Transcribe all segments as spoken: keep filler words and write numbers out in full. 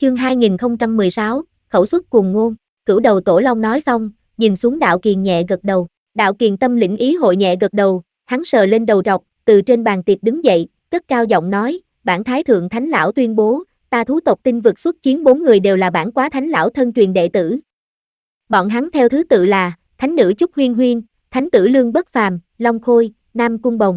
Chương hai nghìn không trăm mười sáu, khẩu xuất cùng ngôn. Cửu đầu tổ long nói xong, nhìn xuống Đạo Kiền nhẹ gật đầu. Đạo Kiền tâm lĩnh ý hội nhẹ gật đầu, hắn sờ lên đầu trọc, từ trên bàn tiệc đứng dậy, cất cao giọng nói, bản Thái Thượng Thánh Lão tuyên bố, ta thú tộc tinh vực xuất chiến bốn người đều là bản Quá Thánh Lão thân truyền đệ tử. Bọn hắn theo thứ tự là, Thánh nữ Trúc Huyên Huyên, Thánh tử Lương Bất Phàm, Long Khôi, Nam Cung Bồng.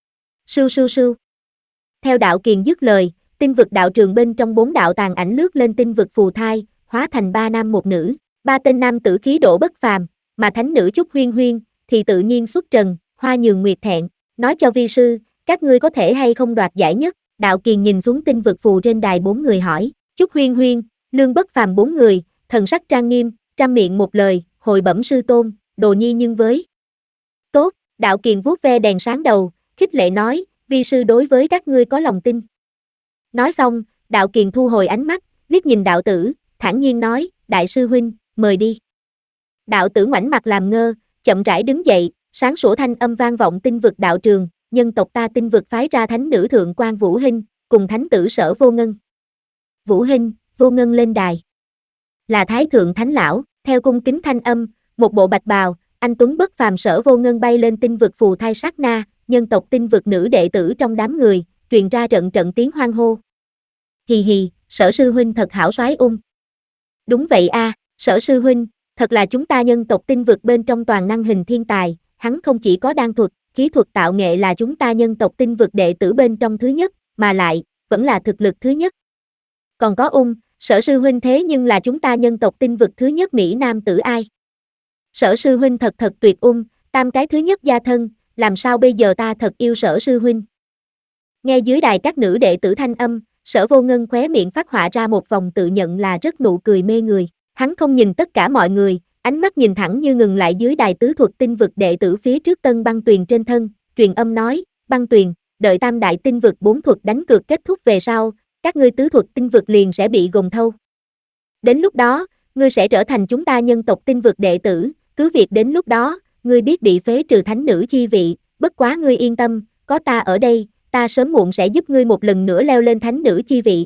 Sưu sưu sưu. Theo Đạo Kiền dứt lời, tinh vực đạo trường bên trong bốn đạo tàn ảnh lướt lên tinh vực phù thai, hóa thành ba nam một nữ, ba tên nam tử khí độ bất phàm, mà thánh nữ Trúc Huyên Huyên thì tự nhiên xuất trần, hoa nhường nguyệt thẹn, nói cho vi sư, các ngươi có thể hay không đoạt giải nhất. Đạo Kiền nhìn xuống tinh vực phù trên đài bốn người hỏi, Trúc Huyên Huyên, Lương Bất Phàm bốn người, thần sắc trang nghiêm, trăm miệng một lời, hồi bẩm sư tôn, đồ nhi nhưng với. Tốt, Đạo Kiền vuốt ve đèn sáng đầu, khích lệ nói, vi sư đối với các ngươi có lòng tin. Nói xong, Đạo Kiền thu hồi ánh mắt, liếc nhìn đạo tử, thản nhiên nói, đại sư huynh, mời đi. Đạo tử ngoảnh mặt làm ngơ, chậm rãi đứng dậy, sáng sủa thanh âm vang vọng tinh vực đạo trường, nhân tộc ta tinh vực phái ra thánh nữ thượng quan Vũ Hinh, cùng thánh tử Sở Vô Ngân. Vũ Hinh, Vô Ngân lên đài. Là Thái Thượng Thánh Lão, theo cung kính thanh âm, một bộ bạch bào, anh tuấn bất phàm Sở Vô Ngân bay lên tinh vực phù thai sát na, nhân tộc tinh vực nữ đệ tử trong đám người, truyền ra trận trận tiếng hoan hô. Hì hì, Sở sư huynh thật hảo soái ung. Đúng vậy a, à, Sở sư huynh, thật là chúng ta nhân tộc tinh vực bên trong toàn năng hình thiên tài, hắn không chỉ có đan thuật, khí thuật tạo nghệ là chúng ta nhân tộc tinh vực đệ tử bên trong thứ nhất, mà lại, vẫn là thực lực thứ nhất. Còn có ung, Sở sư huynh thế nhưng là chúng ta nhân tộc tinh vực thứ nhất Mỹ Nam tử ai. Sở sư huynh thật thật tuyệt ung, tam cái thứ nhất gia thân, làm sao bây giờ ta thật yêu Sở sư huynh. Nghe dưới đài các nữ đệ tử thanh âm, Sở Vô Ngân khóe miệng phát họa ra một vòng tự nhận là rất nụ cười mê người. Hắn không nhìn tất cả mọi người, ánh mắt nhìn thẳng như ngừng lại dưới đài tứ thuật tinh vực đệ tử phía trước Tân Băng Tuyền trên thân, truyền âm nói, Băng Tuyền, đợi tam đại tinh vực bốn thuật đánh cược kết thúc về sau, các ngươi tứ thuật tinh vực liền sẽ bị gồng thâu. Đến lúc đó, ngươi sẽ trở thành chúng ta nhân tộc tinh vực đệ tử, cứ việc đến lúc đó, ngươi biết bị phế trừ thánh nữ chi vị, bất quá ngươi yên tâm, có ta ở đây, ta sớm muộn sẽ giúp ngươi một lần nữa leo lên thánh nữ chi vị.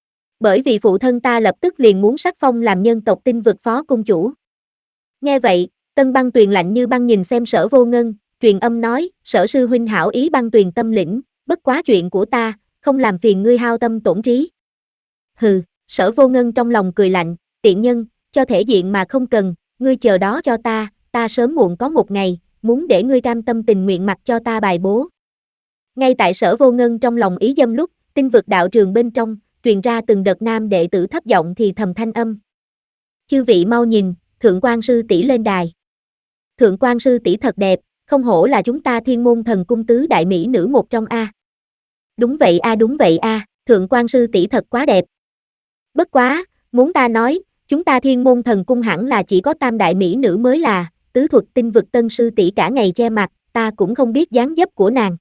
Bởi vì phụ thân ta lập tức liền muốn sắc phong làm nhân tộc tinh vực phó cung chủ. Nghe vậy, Tân Băng Tuyền lạnh như băng nhìn xem Sở Vô Ngân, truyền âm nói, Sở sư huynh hảo ý Băng Tuyền tâm lĩnh, bất quá chuyện của ta, không làm phiền ngươi hao tâm tổn trí. Hừ, Sở Vô Ngân trong lòng cười lạnh, tiện nhân, cho thể diện mà không cần, ngươi chờ đó cho ta, ta sớm muộn có một ngày, muốn để ngươi cam tâm tình nguyện mặc cho ta bài bố. Ngay tại Sở Vô Ngân trong lòng ý dâm lúc, tinh vực đạo trường bên trong, truyền ra từng đợt nam đệ tử thấp giọng thì thầm thanh âm. Chư vị mau nhìn, Thượng quan sư tỷ lên đài. Thượng quan sư tỷ thật đẹp, không hổ là chúng ta Thiên Môn Thần Cung tứ đại mỹ nữ một trong a. Đúng vậy a, đúng vậy a, Thượng quan sư tỷ thật quá đẹp. Bất quá, muốn ta nói, chúng ta Thiên Môn Thần Cung hẳn là chỉ có tam đại mỹ nữ mới là, tứ thuật tinh vực tân sư tỷ cả ngày che mặt, ta cũng không biết dáng dấp của nàng.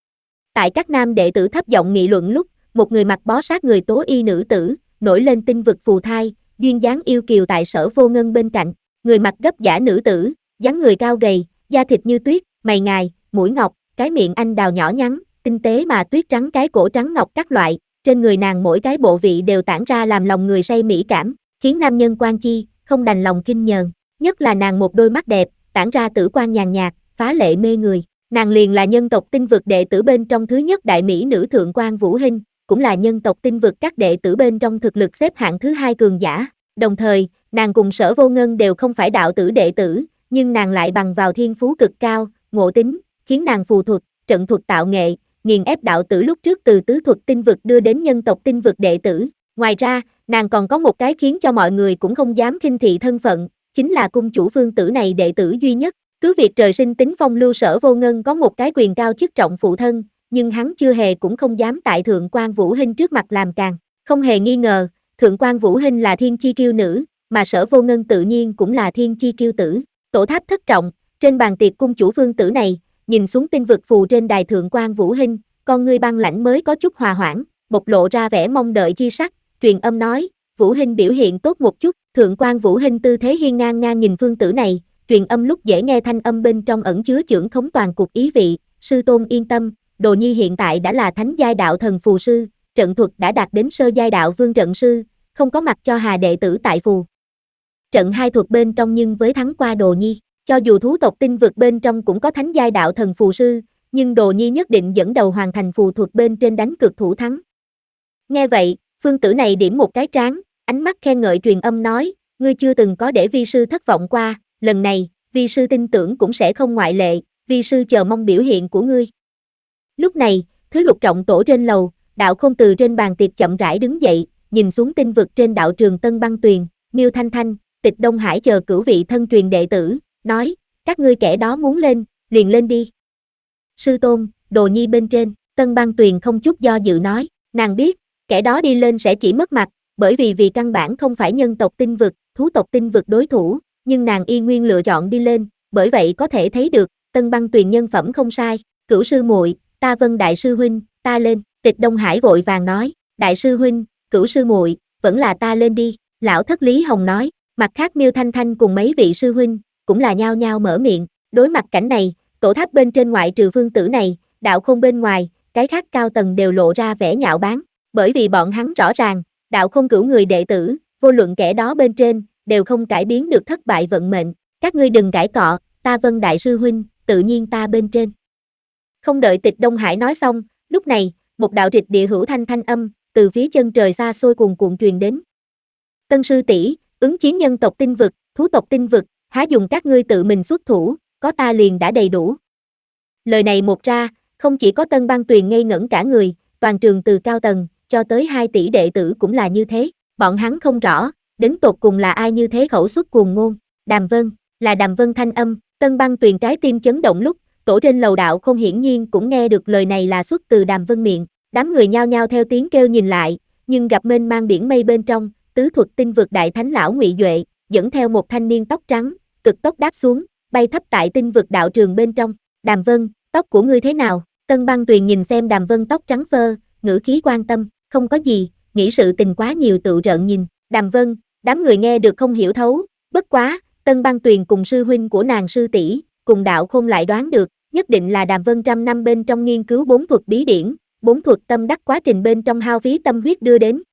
Tại các nam đệ tử thấp giọng nghị luận lúc, một người mặc bó sát người tố y nữ tử, nổi lên tinh vực phù thai, duyên dáng yêu kiều tại Sở Vô Ngân bên cạnh, người mặc gấp giả nữ tử, dáng người cao gầy, da thịt như tuyết, mày ngài, mũi ngọc, cái miệng anh đào nhỏ nhắn, tinh tế mà tuyết trắng cái cổ trắng ngọc các loại, trên người nàng mỗi cái bộ vị đều tản ra làm lòng người say mỹ cảm, khiến nam nhân quan chi, không đành lòng kinh nhờn, nhất là nàng một đôi mắt đẹp, tản ra tử quang nhàn nhạt, phá lệ mê người. Nàng liền là nhân tộc tinh vực đệ tử bên trong thứ nhất đại mỹ nữ Thượng quan Vũ Hinh, cũng là nhân tộc tinh vực các đệ tử bên trong thực lực xếp hạng thứ hai cường giả. Đồng thời, nàng cùng Sở Vô Ngân đều không phải đạo tử đệ tử, nhưng nàng lại bằng vào thiên phú cực cao, ngộ tính, khiến nàng phù thuật, trận thuật tạo nghệ, nghiền ép đạo tử lúc trước từ tứ thuật tinh vực đưa đến nhân tộc tinh vực đệ tử. Ngoài ra, nàng còn có một cái khiến cho mọi người cũng không dám khinh thị thân phận, chính là cung chủ vương tử này đệ tử duy nhất. Cứ việc trời sinh tính phong lưu Sở Vô Ngân có một cái quyền cao chức trọng phụ thân, nhưng hắn chưa hề cũng không dám tại Thượng quan Vũ Hinh trước mặt làm càng. Không hề nghi ngờ, Thượng quan Vũ Hinh là thiên chi kiêu nữ, mà Sở Vô Ngân tự nhiên cũng là thiên chi kiêu tử. Tổ tháp thất trọng, trên bàn tiệc cung chủ vương tử này, nhìn xuống tinh vực phù trên đài Thượng quan Vũ Hinh, con ngươi băng lãnh mới có chút hòa hoãn, bộc lộ ra vẻ mong đợi chi sắc, truyền âm nói, Vũ Hinh biểu hiện tốt một chút. Thượng quan Vũ Hinh tư thế hiên ngang ngang nhìn vương tử này, truyền âm lúc dễ nghe thanh âm bên trong ẩn chứa chưởng khống toàn cục ý vị, sư tôn yên tâm, đồ nhi hiện tại đã là thánh giai đạo thần phù sư, trận thuật đã đạt đến sơ giai đạo vương trận sư, không có mặc cho Hà đệ tử tại phù trận hai thuật bên trong nhưng với thắng qua Đồ Nhi. Cho dù thú tộc tinh vực bên trong cũng có thánh giai đạo thần phù sư, nhưng Đồ Nhi nhất định dẫn đầu hoàn thành phù thuật bên trên đánh cược thủ thắng. Nghe vậy, phương tử này điểm một cái trán, ánh mắt khen ngợi truyền âm nói, ngươi chưa từng có để vi sư thất vọng qua, lần này, vi sư tin tưởng cũng sẽ không ngoại lệ, vi sư chờ mong biểu hiện của ngươi. Lúc này, thứ lục trọng tổ trên lầu, Đạo Khôn từ trên bàn tiệc chậm rãi đứng dậy, nhìn xuống tinh vực trên đạo trường Tân Băng Tuyền, Miêu Thanh Thanh, Tịch Đông Hải chờ cửu vị thân truyền đệ tử, nói, các ngươi kẻ đó muốn lên, liền lên đi. Sư tôn, Đồ Nhi bên trên, Tân Băng Tuyền không chút do dự nói, nàng biết, kẻ đó đi lên sẽ chỉ mất mặt, bởi vì vì căn bản không phải nhân tộc tinh vực, thú tộc tinh vực đối thủ, nhưng nàng y nguyên lựa chọn đi lên, bởi vậy có thể thấy được, Tân Băng Tuyền nhân phẩm không sai, cửu sư muội, ta vâng đại sư huynh, ta lên, Tịch Đông Hải vội vàng nói, đại sư huynh, cửu sư muội, vẫn là ta lên đi, lão thất Lý Hồng nói, mặt khác Miêu Thanh Thanh cùng mấy vị sư huynh, cũng là nhao nhao mở miệng, đối mặt cảnh này, tổ tháp bên trên ngoại trừ phương tử này, Đạo Khôn bên ngoài, cái khác cao tầng đều lộ ra vẻ nhạo báng, bởi vì bọn hắn rõ ràng, Đạo Khôn cửu người đệ tử, vô luận kẻ đó bên trên, đều không cải biến được thất bại vận mệnh, các ngươi đừng cãi cọ, ta vâng đại sư huynh, tự nhiên ta bên trên. Không đợi Tịch Đông Hải nói xong, lúc này, một đạo rịch địa hữu thanh thanh âm, từ phía chân trời xa xôi cuồn cuộn truyền đến. Tân sư tỷ, ứng chiến nhân tộc tinh vực, thú tộc tinh vực, há dùng các ngươi tự mình xuất thủ, có ta liền đã đầy đủ. Lời này một ra, không chỉ có Tân Băng Tuyền ngây ngẩn cả người, toàn trường từ cao tầng, cho tới hai tỷ đệ tử cũng là như thế, bọn hắn không rõ, đến tột cùng là ai như thế khẩu xuất cuồng ngôn, Đàm Vân, là Đàm Vân thanh âm, Tân Băng Tuyền trái tim chấn động lúc, tổ trên lầu Đạo Khôn hiển nhiên cũng nghe được lời này là xuất từ Đàm Vân miệng, đám người nhao nhao theo tiếng kêu nhìn lại, nhưng gặp mênh mang biển mây bên trong, tứ thuật tinh vực đại thánh lão Ngụy Duệ, dẫn theo một thanh niên tóc trắng, cực tốc đáp xuống, bay thấp tại tinh vực đạo trường bên trong, Đàm Vân, tóc của ngươi thế nào? Tân Băng Tuyền nhìn xem Đàm Vân tóc trắng phơ, ngữ khí quan tâm, không có gì, nghĩ sự tình quá nhiều tự rợn nhìn, Đàm Vân, đám người nghe được không hiểu thấu, bất quá, Tân Băng Tuyền cùng sư huynh của nàng sư tỷ, cùng Đạo Khôn lại đoán được, nhất định là Đàm Vân trăm năm bên trong nghiên cứu bốn thuật bí điển, bốn thuật tâm đắc quá trình bên trong hao phí tâm huyết đưa đến,